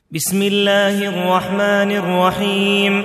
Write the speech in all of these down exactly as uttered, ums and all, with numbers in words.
بسم الله الرحمن الرحيم.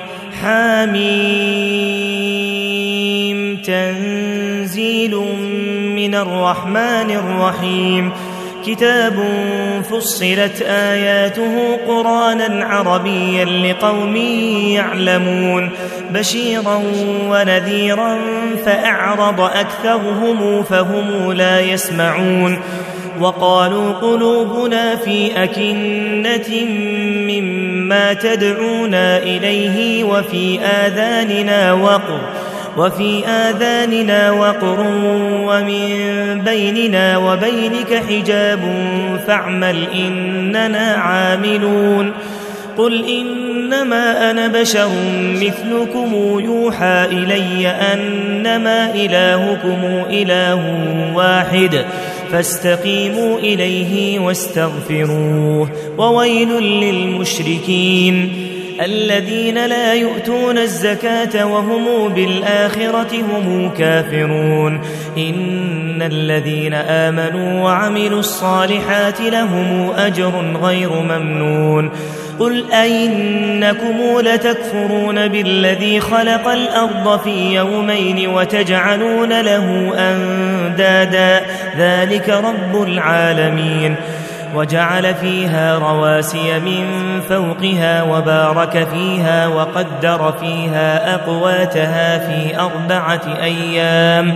حميم. تنزيل من الرحمن الرحيم. كتاب فصلت آياته قرآنا عربيا لقوم يعلمون بشيرا ونذيرا فأعرض أكثرهم فهم لا يسمعون وقالوا قلوبنا في أكنة مما تدعونا إليه وفي آذاننا وقر وفي آذاننا وقر ومن بيننا وبينك حجاب فاعمل إننا عاملون. قل إنما أنا بشر مثلكم يوحى إلي أنما إلهكم إله واحد فاستقيموا إليه واستغفروه. وويل للمشركين الذين لا يؤتون الزكاة وهم بالآخرة هم كافرون. إن الذين آمنوا وعملوا الصالحات لهم أجر غير ممنون. قل أئنكم لتكفرون بالذي خلق الأرض في يومين وتجعلون له أندادا ذلك رب العالمين. وجعل فيها رواسي من فوقها وبارك فيها وقدر فيها أقواتها في أربعة أيام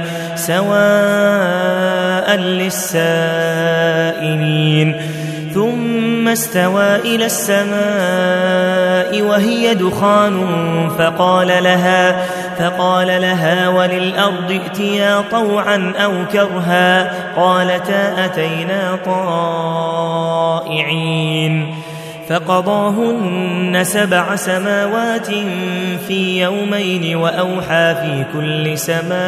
سواء للسائلين. ثم استوى إلى السماء وهي دخان فقال لها فقال لها وللأرض ائتيا طوعا أو كرها قالتا أتينا طائعين. فقضاهن سبع سماوات في يومين وأوحى في كل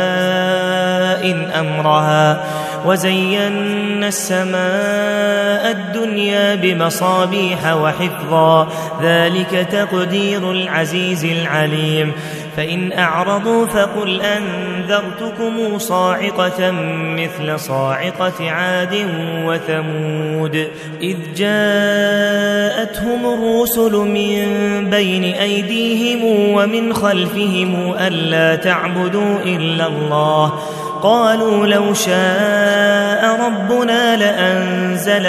سماء أمرها وزينا السماء الدنيا بمصابيح وحفظا ذلك تقدير العزيز العليم. فإن أعرضوا فقل أنذرتكم صاعقة مثل صاعقة عاد وثمود إذ جاءتهم الرسل من بين أيديهم ومن خلفهم ألا تعبدوا إلا الله قالوا لو شاء ربنا لأنزل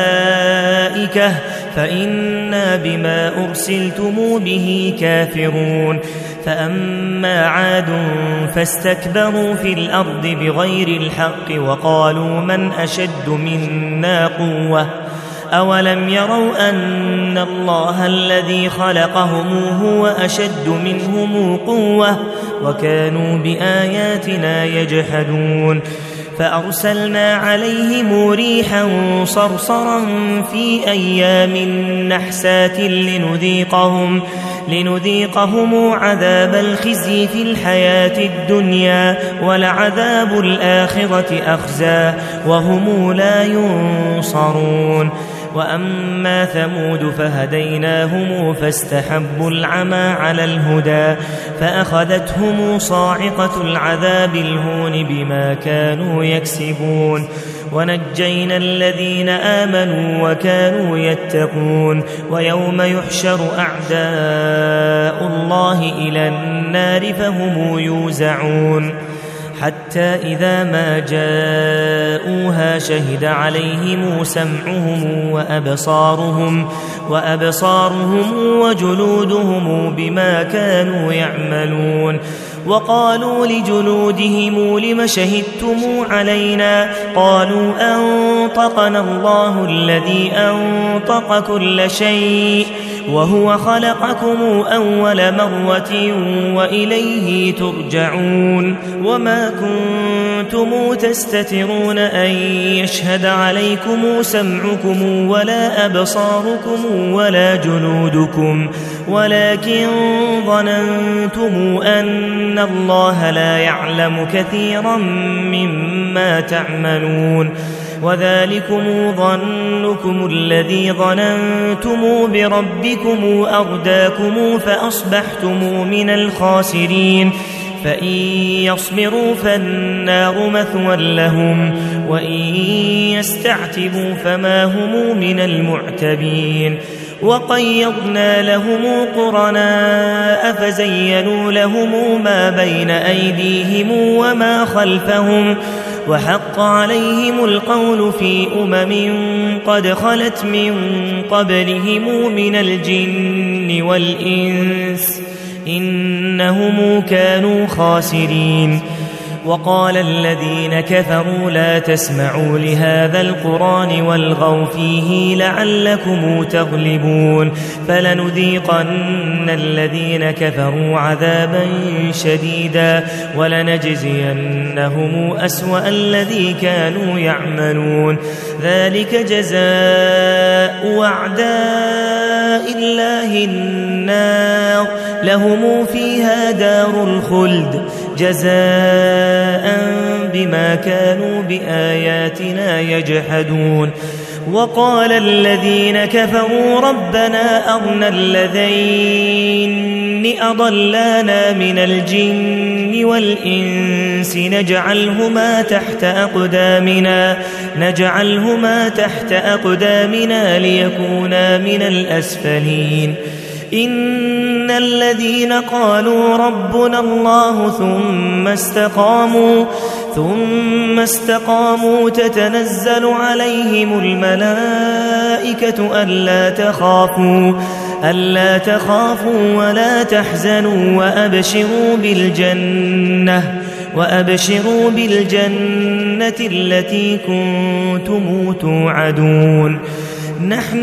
ملائكة فإنا بما أرسلتم به كافرون. فأما عاد فاستكبروا في الأرض بغير الحق وقالوا من أشد منا قوة أولم يروا أن الله الذي خلقهم هو أشد منهم قوة وكانوا بآياتنا يجحدون. فأرسلنا عليهم ريحا صرصرا في أيام نحسات لنذيقهم لنذيقهم عذاب الخزي في الحياة الدنيا ولعذاب الآخرة أخزى وهم لا ينصرون. وأما ثمود فهديناهم فاستحبوا العمى على الهدى فأخذتهم صاعقة العذاب الهون بما كانوا يكسبون. ونجينا الذين آمنوا وكانوا يتقون. ويوم يحشر أعداء الله إلى النار فهم يوزعون حتى إذا ما جاءوها شهد عليهم سمعهم وأبصارهم وأبصارهم وجلودهم بما كانوا يعملون. وقالوا لجلودهم لم شهدتم علينا قالوا أنطقنا الله الذي أنطق كل شيء وهو خلقكم أول مرة وإليه ترجعون. وما كنتم تستترون أن يشهد عليكم سمعكم ولا أبصاركم ولا جلودكم ولكن ظننتم أن الله لا يعلم كثيرا مما تعملون. وذلكم ظنكم الذي ظننتم بربكم أرداكم فأصبحتم من الخاسرين. فإن يصبروا فالنار مثوى لهم وإن يستعتبوا فما هم من المعتبين. وقيضنا لهم قرناء فزينوا لهم ما بين أيديهم وما خلفهم وحق عليهم القول في أمم قد خلت من قبلهم من الجن والإنس إنهم كانوا خاسرين. وقال الذين كفروا لا تسمعوا لهذا القرآن والغوا فيه لعلكم تغلبون فلنذيقن الذين كفروا عذابا شديدا ولنجزينهم أسوأ الذي كانوا يعملون ذلك جزاء أعداء الله النار لهم فيها دار الخلد جزاء بما كانوا بآياتنا يجحدون. وقال الذين كفروا ربنا أرنا الذين أضلانا من الجن والإنس نجعلهما تحت أقدامنا نجعلهما تحت أقدامنا ليكونا من الأسفلين. إن الذين قالوا ربنا الله ثم استقاموا ثم استقاموا تتنزل عليهم الملائكة ألا تخافوا ألا تخافوا ولا تحزنوا وأبشروا بالجنة وأبشروا بالجنة التي كنتم توعدون نحن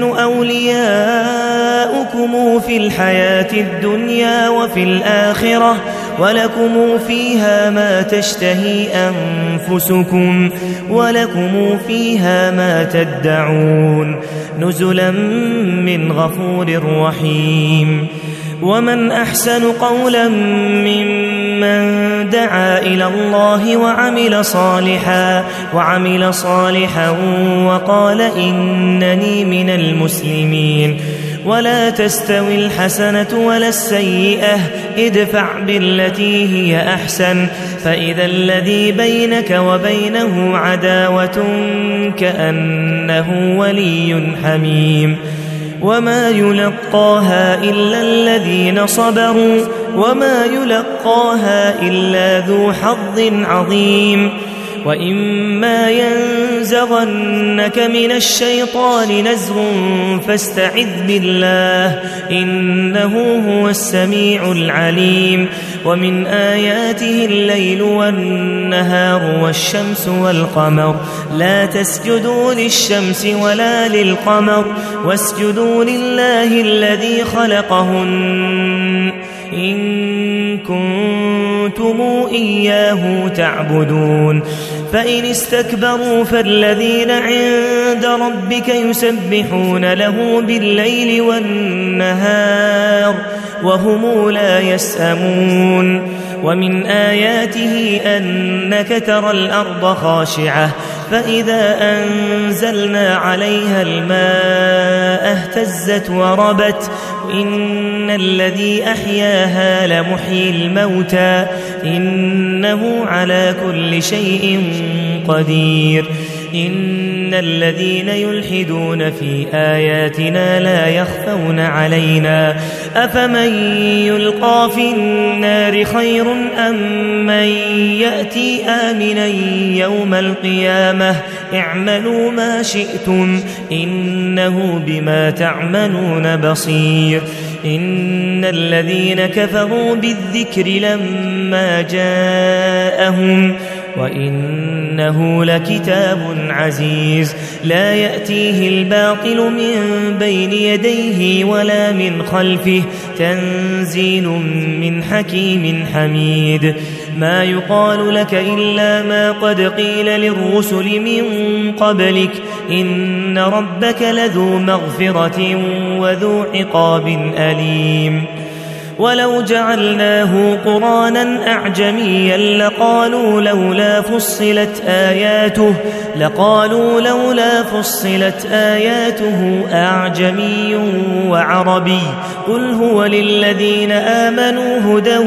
أولياؤكم في الحياة الدنيا وفي الآخرة ولكم فيها ما تشتهي أنفسكم ولكم فيها ما تدعون نزلا من غفور رحيم. ومن أحسن قولا ممن دعا إلى الله وعمل صالحا وعمل صالحا وقال إنني من المسلمين. ولا تستوي الحسنة ولا السيئة ادفع بالتي هي أحسن فإذا الذي بينك وبينه عداوة كأنه ولي حميم. وما يلقاها إلا الذين صبروا وما يلقاها إلا ذو حظ عظيم. وإما ينزغنك من الشيطان نزغ فاستعذ بالله إنه هو السميع العليم. ومن آياته الليل والنهار والشمس والقمر لا تسجدوا للشمس ولا للقمر واسجدوا لله الذي خلقهن إن كنتم إياه تعبدون. فإن استكبروا فالذين عند ربك يسبحون له بالليل والنهار وهم لا يسأمون. ومن آياته أنك ترى الأرض خاشعة فإذا أنزلنا عليها الماء اهتزت وربت إن الذي أحياها لمحيي الموتى إنه على كل شيء قدير. إن الذين يلحدون في آياتنا لا يخفون علينا أفمن يلقى في النار خير أم من يأتي آمنا يوم القيامة اعملوا ما شئتم إنه بما تعملون بصير. إن الذين كفروا بالذكر لما جاءهم وإنه لكتاب عزيز لا يأتيه الباطل من بين يديه ولا من خلفه تنزيل من حكيم حميد. ما يقال لك إلا ما قد قيل للرسل من قبلك إن ربك لذو مغفرة وذو عقاب أليم. ولو جعلناه قرآنا أعجميا لقالوا لولا فصلت آياته لقالوا لولا فصلت آياته أعجمي وعربي قل هو للذين آمنوا هدى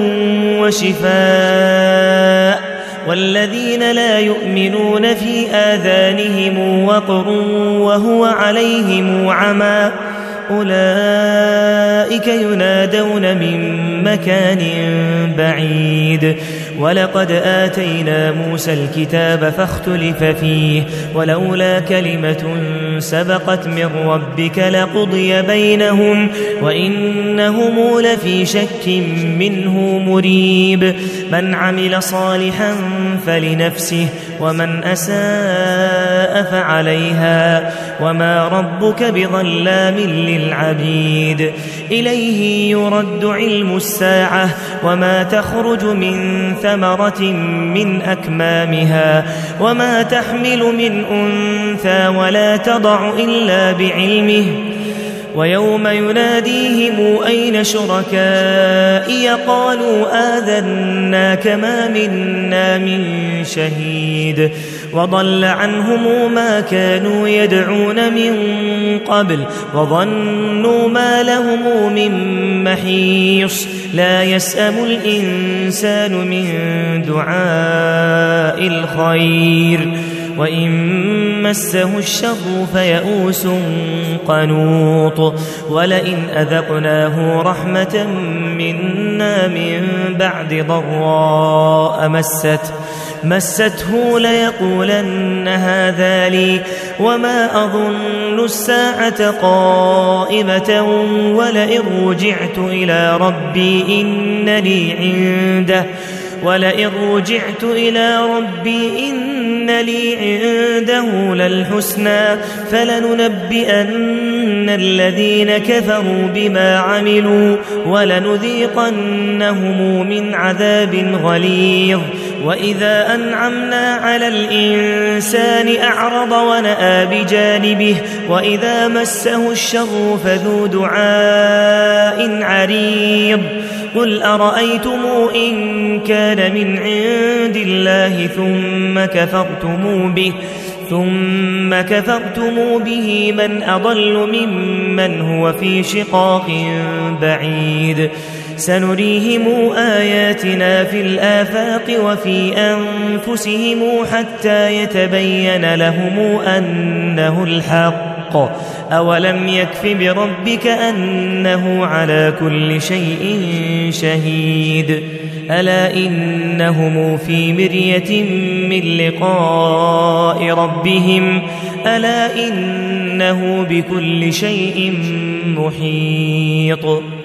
وشفاء والذين لا يؤمنون في آذانهم وقر وهو عليهم عمى أولئك ينادون من مكان بعيد ولقد آتينا موسى الكتاب فاختلف فيه ولولا كلمة سبقت من ربك لقضي بينهم وإنهم لفي شك منه مريب من عمل صالحا فلنفسه ومن أساء فعليها وما ربك بظلام للعبيد إليه يرد علم الساعة وما تخرج من ثمرة من أكمامها وما تحمل من أنثى ولا تضع إلا بعلمه ويوم يناديهم أين شركائي قالوا آذناك ما منا من شهيد وضل عنهم ما كانوا يدعون من قبل وظنوا ما لهم من محيص لا يسأم الإنسان من دعاء الخير وإن مسه الشر فيئوس قنوط ولئن أذقناه رحمة منا من بعد ضراء مست مسته ليقولن هذا لي وما أظن الساعة قائمة ولئن رجعت إلى ربي إن لي عنده ولئن رجعت إلى ربي إن لي عنده للحسنى فلننبئن الذين كفروا بما عملوا ولنذيقنهم من عذاب غليظ وإذا أنعمنا على الإنسان أعرض ونأى بجانبه وإذا مسه الشر فذو دعاء عريض قل أرأيتم إن كان من عند الله ثم كفرتم به ثم كفرتم به من أضل ممن هو في شقاق بعيد سنريهم آياتنا في الآفاق وفي أنفسهم حتى يتبين لهم أنه الحق أولم يكف بربك أنه على كل شيء شهيد ألا إنهم في مرية من لقاء ربهم ألا إنه بكل شيء محيط